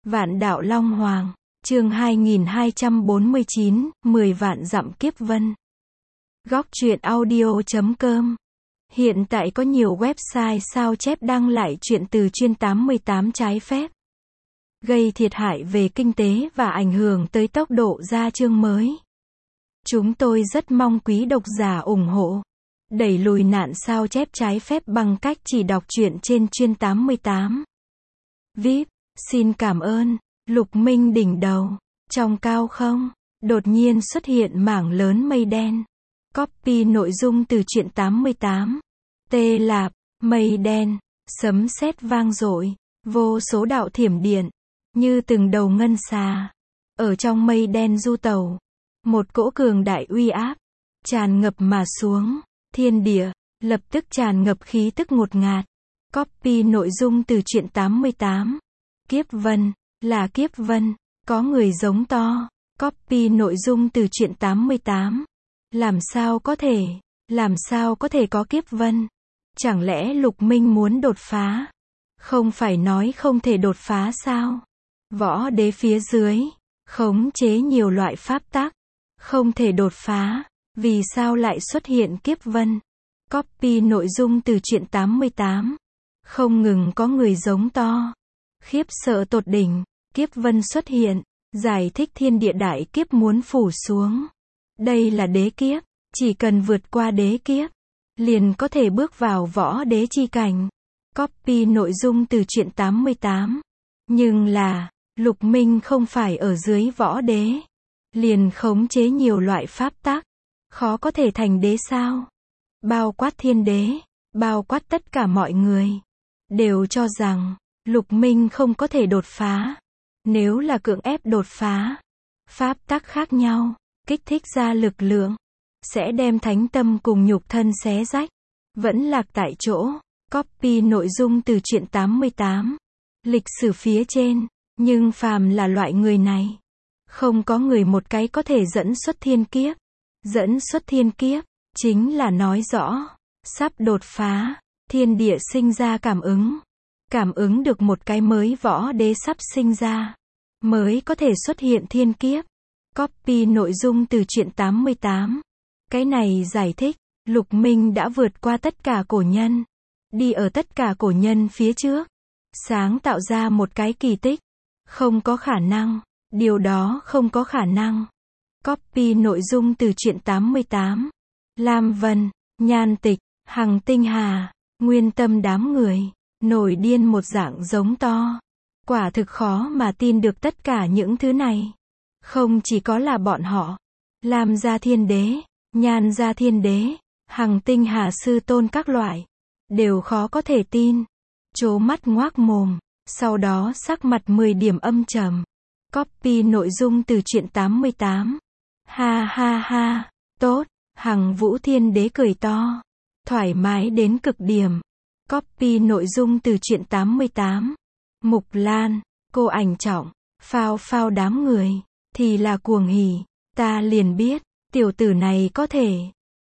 Vạn đạo Long Hoàng, chương 2249, 10 vạn dặm kiếp vân. Góc truyện audio.com. Hiện tại có nhiều website sao chép đăng lại truyện từ chuyên 88 trái phép, gây thiệt hại về kinh tế và ảnh hưởng tới tốc độ ra chương mới. Chúng tôi rất mong quý độc giả ủng hộ, đẩy lùi nạn sao chép trái phép bằng cách chỉ đọc truyện trên chuyên 88. VIP, xin cảm ơn. Lục minh đỉnh đầu, trong cao không, đột nhiên xuất hiện mảng lớn mây đen. Copy nội dung từ truyện 88. Tê Lạp, mây đen, sấm sét vang dội, vô số đạo thiểm điện, như từng đầu ngân xà. Ở trong mây đen du tẩu, một cỗ cường đại uy áp, tràn ngập mà xuống, thiên địa, lập tức tràn ngập khí tức ngột ngạt. Copy nội dung từ truyện 88. Kiếp vân, là kiếp vân, có người giống to. Copy nội dung từ truyện 88. Làm sao có thể có kiếp vân? Chẳng lẽ Lục Minh muốn đột phá? Không phải nói không thể đột phá sao? Võ đế phía dưới, khống chế nhiều loại pháp tắc, không thể đột phá, vì sao lại xuất hiện kiếp vân? Copy nội dung từ truyện 88. Không ngừng có người giống to, khiếp sợ tột đỉnh, kiếp vân xuất hiện, giải thích thiên địa đại kiếp muốn phủ xuống. Đây là đế kiếp, chỉ cần vượt qua đế kiếp, liền có thể bước vào võ đế chi cảnh. Copy nội dung từ truyện 88. Nhưng là, Lục Minh không phải ở dưới võ đế, liền khống chế nhiều loại pháp tắc, khó có thể thành đế sao? Bao quát thiên đế, bao quát tất cả mọi người, đều cho rằng, Lục Minh không có thể đột phá. Nếu là cưỡng ép đột phá, pháp tắc khác nhau, kích thích ra lực lượng, sẽ đem thánh tâm cùng nhục thân xé rách, vẫn lạc tại chỗ. Copy nội dung từ truyện 88. Lịch sử phía trên, nhưng phàm là loại người này, không có người một cái có thể dẫn xuất thiên kiếp. Dẫn xuất thiên kiếp, chính là nói rõ, sắp đột phá, thiên địa sinh ra cảm ứng được một cái mới võ đế sắp sinh ra, mới có thể xuất hiện thiên kiếp. Copy nội dung từ truyện 88. Cái này giải thích, Lục Minh đã vượt qua tất cả cổ nhân, đi ở tất cả cổ nhân phía trước, sáng tạo ra một cái kỳ tích. Không có khả năng, điều đó không có khả năng. Copy nội dung từ truyện 88. Lam Vân, Nhan Tịch, Hằng Tinh Hà, Nguyên Tâm đám người, nổi điên một dạng giống to. Quả thực khó mà tin được tất cả những thứ này. Không chỉ có là bọn họ, Lam gia thiên đế, Nhan gia thiên đế, Hằng Tinh Hà sư tôn các loại, đều khó có thể tin. Trố mắt ngoác mồm, sau đó sắc mặt 10 điểm âm trầm. Copy nội dung từ truyện 88. Ha ha ha, tốt, Hằng Vũ thiên đế cười to, thoải mái đến cực điểm. Copy nội dung từ truyện 88. Mục Lan, cô ảnh trọng, phao phao đám người, thì là cuồng hỉ, ta liền biết, tiểu tử này có thể.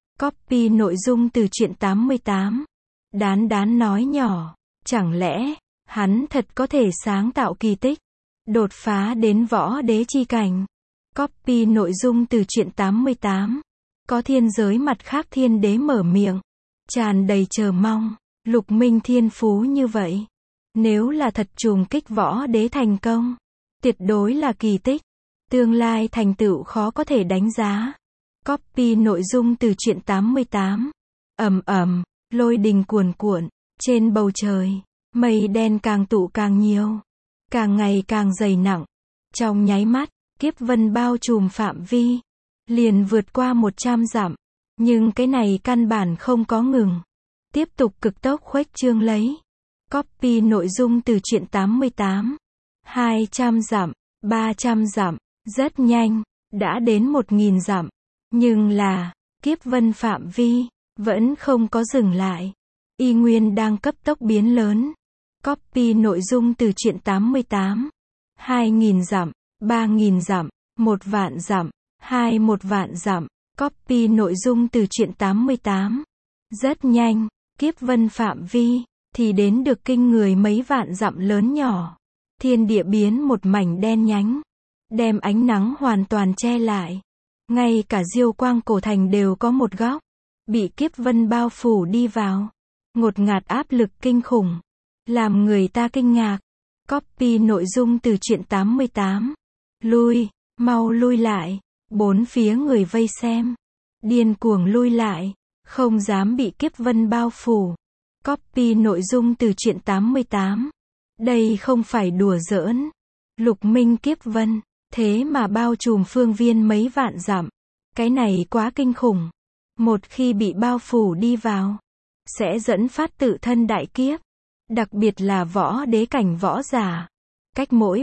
Copy nội dung từ truyện 88. Đán đán nói nhỏ, chẳng lẽ, hắn thật có thể sáng tạo kỳ tích, đột phá đến võ đế chi cảnh. Copy nội dung từ truyện 88. Có thiên giới mặt khác thiên đế mở miệng, tràn đầy chờ mong. Lục Minh thiên phú như vậy, nếu là thật trùng kích võ đế thành công, tuyệt đối là kỳ tích, tương lai thành tựu khó có thể đánh giá. Copy nội dung từ truyện 88. Ầm ầm, lôi đình cuồn cuộn, trên bầu trời, mây đen càng tụ càng nhiều, càng ngày càng dày nặng. Trong nháy mắt, kiếp vân bao trùm phạm vi, liền vượt qua 100 dặm, nhưng cái này căn bản không có ngừng, tiếp tục cực tốc khuếch trương lấy. Copy nội dung từ truyện 88. 200 dặm, 300 dặm, rất nhanh, đã đến 1000 dặm. Nhưng là, kiếp vân phạm vi, vẫn không có dừng lại. Y nguyên đang cấp tốc biến lớn. Copy nội dung từ truyện 88. 2000 dặm, 3000 dặm, 1 vạn dặm, 1 vạn dặm. Copy nội dung từ truyện 88. Rất nhanh, kiếp vân phạm vi, thì đến được kinh người mấy vạn dặm lớn nhỏ. thiên địa biến một mảnh đen nhánh, đem ánh nắng hoàn toàn che lại. Ngay cả Diêu Quang cổ thành đều có một góc, bị kiếp vân bao phủ đi vào. Ngột ngạt áp lực kinh khủng, làm người ta kinh ngạc. Copy nội dung từ truyện 88. Lui, mau lui lại. Bốn phía người vây xem, điên cuồng lui lại, không dám bị kiếp vân bao phủ. Copy nội dung từ truyện 88. Đây không phải đùa giỡn. Lục minh kiếp vân, thế mà bao trùm phương viên mấy vạn dặm. Cái này quá kinh khủng. Một khi bị bao phủ đi vào, sẽ dẫn phát tự thân đại kiếp. Đặc biệt là võ đế cảnh võ giả. Cách mỗi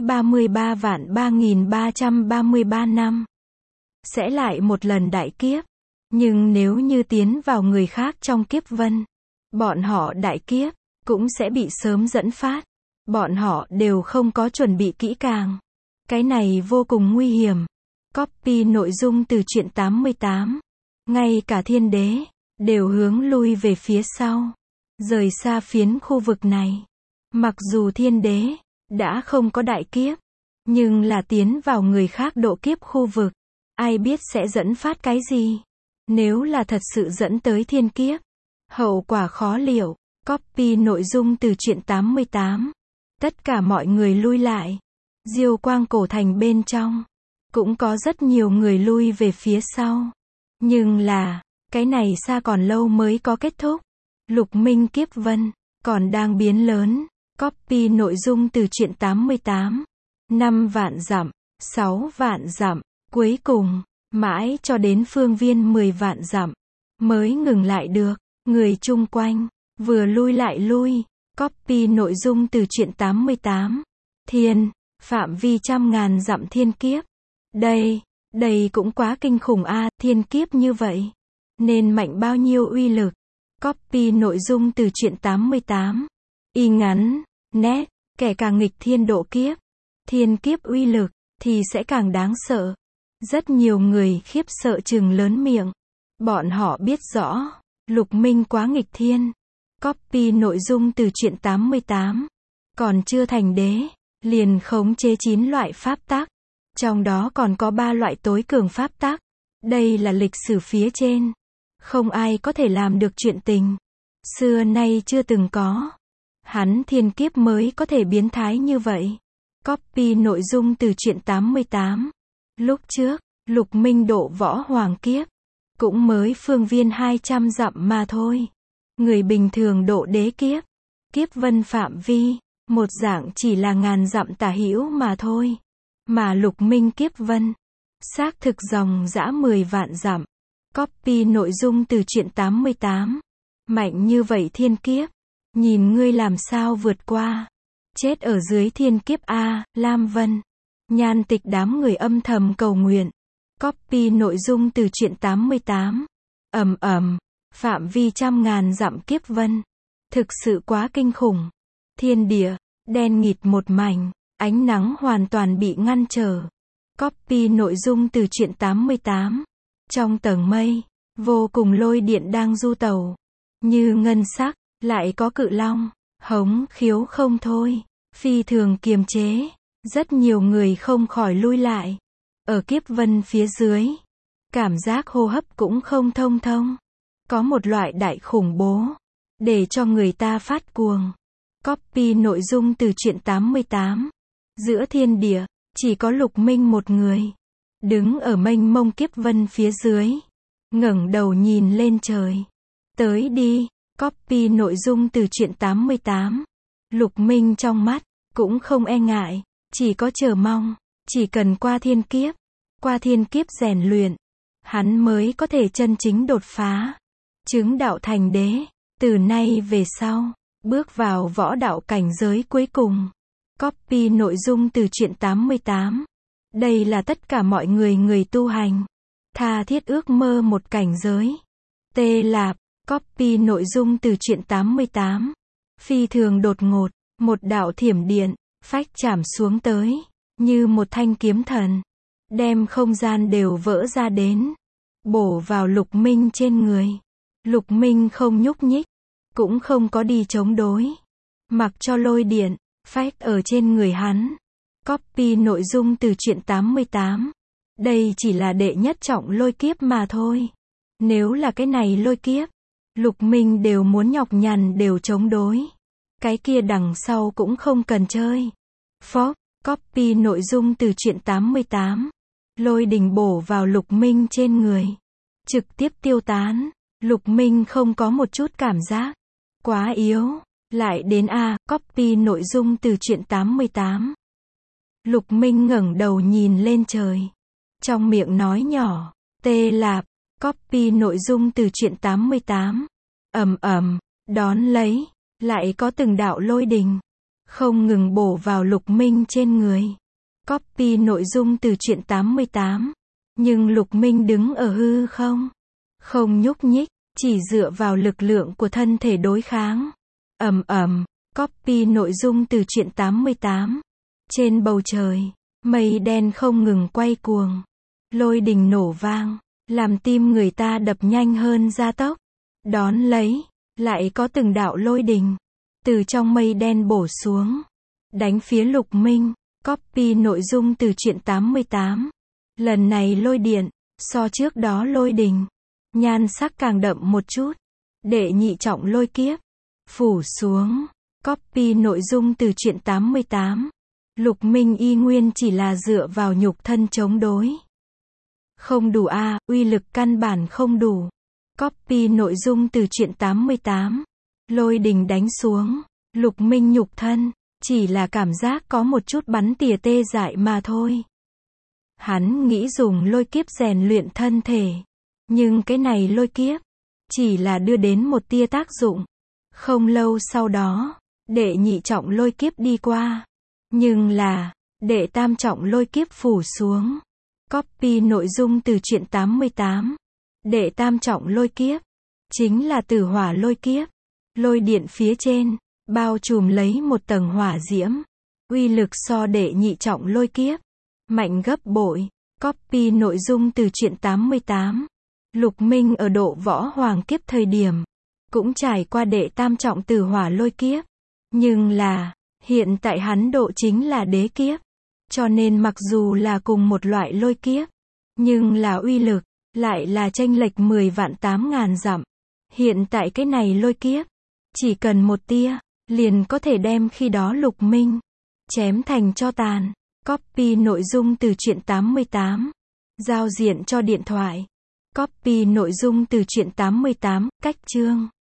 33.333 năm, sẽ lại một lần đại kiếp. Nhưng nếu như tiến vào người khác trong kiếp vân, bọn họ đại kiếp, cũng sẽ bị sớm dẫn phát. Bọn họ đều không có chuẩn bị kỹ càng. Cái này vô cùng nguy hiểm. Copy nội dung từ truyện 88. Ngay cả thiên đế, đều hướng lui về phía sau. Rời xa phiến khu vực này. Mặc dù thiên đế, đã không có đại kiếp, nhưng là tiến vào người khác độ kiếp khu vực. Ai biết sẽ dẫn phát cái gì? Nếu là thật sự dẫn tới thiên kiếp, hậu quả khó liệu. Copy nội dung từ truyện 88. Tất cả mọi người lui lại. Diêu Quang cổ thành bên trong, cũng có rất nhiều người lui về phía sau. Nhưng là, cái này xa còn lâu mới có kết thúc. Lục minh kiếp vân, còn đang biến lớn. Copy nội dung từ truyện 88. 5 vạn dặm, 6 vạn dặm, cuối cùng, mãi cho đến phương viên 10 vạn dặm, mới ngừng lại được. Người chung quanh, vừa lui lại lui. Copy nội dung từ truyện 88. Thiên, phạm vi trăm ngàn dặm thiên kiếp. Đây cũng quá kinh khủng a, thiên kiếp như vậy. Nên mạnh bao nhiêu uy lực. Copy nội dung từ truyện 88. Y ngắn, nét, kẻ càng nghịch thiên độ kiếp. Thiên kiếp uy lực, thì sẽ càng đáng sợ. Rất nhiều người khiếp sợ trừng lớn miệng. Bọn họ biết rõ, lục minh quá nghịch thiên. Copy nội dung từ truyện 88. Còn chưa thành đế, liền khống chế 9 loại pháp tắc. Trong đó còn có 3 loại tối cường pháp tắc. Đây là lịch sử phía trên. Không ai có thể làm được chuyện tình. Xưa nay chưa từng có. Hắn thiên kiếp mới có thể biến thái như vậy. Copy nội dung từ truyện 88. Lúc trước, lục minh độ võ hoàng kiếp, cũng mới phương viên 200 dặm mà thôi. Người bình thường độ đế kiếp, kiếp vân phạm vi, một dạng chỉ là ngàn dặm tả hữu mà thôi. Mà lục minh kiếp vân, xác thực dòng dã 10 vạn dặm. Copy nội dung từ truyện 88. Mạnh như vậy thiên kiếp, nhìn ngươi làm sao vượt qua. Chết ở dưới thiên kiếp a, Lam Vân. Nhan Tịch đám người âm thầm cầu nguyện. Copy nội dung từ truyện 88. Phạm vi trăm ngàn dặm kiếp vân, thực sự quá kinh khủng. Thiên địa, đen nghịt một mảnh, ánh nắng hoàn toàn bị ngăn trở. Copy nội dung từ truyện 88. Trong tầng mây, vô cùng lôi điện đang du tẩu. Như ngân sắc, lại có cự long, hống khiếu không thôi, phi thường kiềm chế. Rất nhiều người không khỏi lui lại. Ở kiếp vân phía dưới, cảm giác hô hấp cũng không thông thông. Có một loại đại khủng bố, để cho người ta phát cuồng. Copy nội dung từ truyện 88. Giữa thiên địa, chỉ có lục minh một người. Đứng ở mênh mông kiếp vân phía dưới. Ngẩng đầu nhìn lên trời. Tới đi. Copy nội dung từ truyện 88. Lục minh trong mắt, cũng không e ngại. Chỉ có chờ mong. Chỉ cần qua thiên kiếp rèn luyện, hắn mới có thể chân chính đột phá. Chứng đạo thành đế. Từ nay về sau, bước vào võ đạo cảnh giới cuối cùng. Copy nội dung từ truyện 88. Đây là tất cả mọi người tu hành tha thiết ước mơ một cảnh giới. Tê Lạp. Copy nội dung từ truyện 88. Phi thường đột ngột, một đạo thiểm điện, phách chạm xuống tới, như một thanh kiếm thần, đem không gian đều vỡ ra đến, bổ vào lục minh trên người. Lục minh không nhúc nhích, cũng không có đi chống đối, mặc cho lôi điện Fact ở trên người hắn. Copy nội dung từ truyện 88. Đây chỉ là đệ nhất trọng lôi kiếp mà thôi. Nếu là cái này lôi kiếp, Lục Minh đều muốn nhọc nhằn đều chống đối. Cái kia đằng sau cũng không cần chơi. Phốc, copy nội dung từ truyện 88. Lôi đình bổ vào Lục Minh trên người. Trực tiếp tiêu tán. Lục Minh không có một chút cảm giác. Quá yếu. Lại đến A, copy nội dung từ truyện 88. Lục Minh ngẩng đầu nhìn lên trời. Trong miệng nói nhỏ, tê lạp, copy nội dung từ truyện 88. Ầm ầm, đón lấy, lại có từng đạo lôi đình. Không ngừng bổ vào Lục Minh trên người. Copy nội dung từ truyện 88. Nhưng Lục Minh đứng ở hư không. Không nhúc nhích, chỉ dựa vào lực lượng của thân thể đối kháng. Ầm ầm, copy nội dung từ truyện 88. Trên bầu trời, mây đen không ngừng quay cuồng. Lôi đình nổ vang, làm tim người ta đập nhanh hơn gia tốc. Đón lấy, lại có từng đạo lôi đình. Từ trong mây đen bổ xuống. Đánh phía Lục Minh. Copy nội dung từ truyện 88. Lần này lôi điện, so trước đó lôi đình. Nhan sắc càng đậm một chút. Đệ nhị trọng lôi kiếp. Phủ xuống. Copy nội dung từ truyện 88. Lục Minh y nguyên chỉ là dựa vào nhục thân chống đối. Không đủ a, uy lực căn bản không đủ. Copy nội dung từ truyện 88. Lôi đình đánh xuống. Lục Minh nhục thân, chỉ là cảm giác có một chút bắn tỉa tê dại mà thôi. Hắn nghĩ dùng lôi kiếp rèn luyện thân thể. Nhưng cái này lôi kiếp, chỉ là đưa đến một tia tác dụng. Không lâu sau đó, đệ nhị trọng lôi kiếp đi qua. Nhưng là, đệ tam trọng lôi kiếp phủ xuống. Copy nội dung từ truyện 88. Đệ tam trọng lôi kiếp, chính là tử hỏa lôi kiếp. Lôi điện phía trên, bao trùm lấy một tầng hỏa diễm. Uy lực so đệ nhị trọng lôi kiếp, mạnh gấp bội. Copy nội dung từ truyện 88. Lục Minh ở độ võ hoàng kiếp thời điểm, cũng trải qua đệ tam trọng tử hỏa lôi kiếp. Nhưng là, hiện tại hắn độ chính là đế kiếp. Cho nên mặc dù là cùng một loại lôi kiếp, nhưng là uy lực, lại là chênh lệch 10 vạn 8.000 dặm. Hiện tại cái này lôi kiếp, chỉ cần một tia, liền có thể đem khi đó Lục Minh chém thành tro tàn. Copy nội dung từ truyện 88. Giao diện cho điện thoại. Copy nội dung từ truyện 88, cách chương.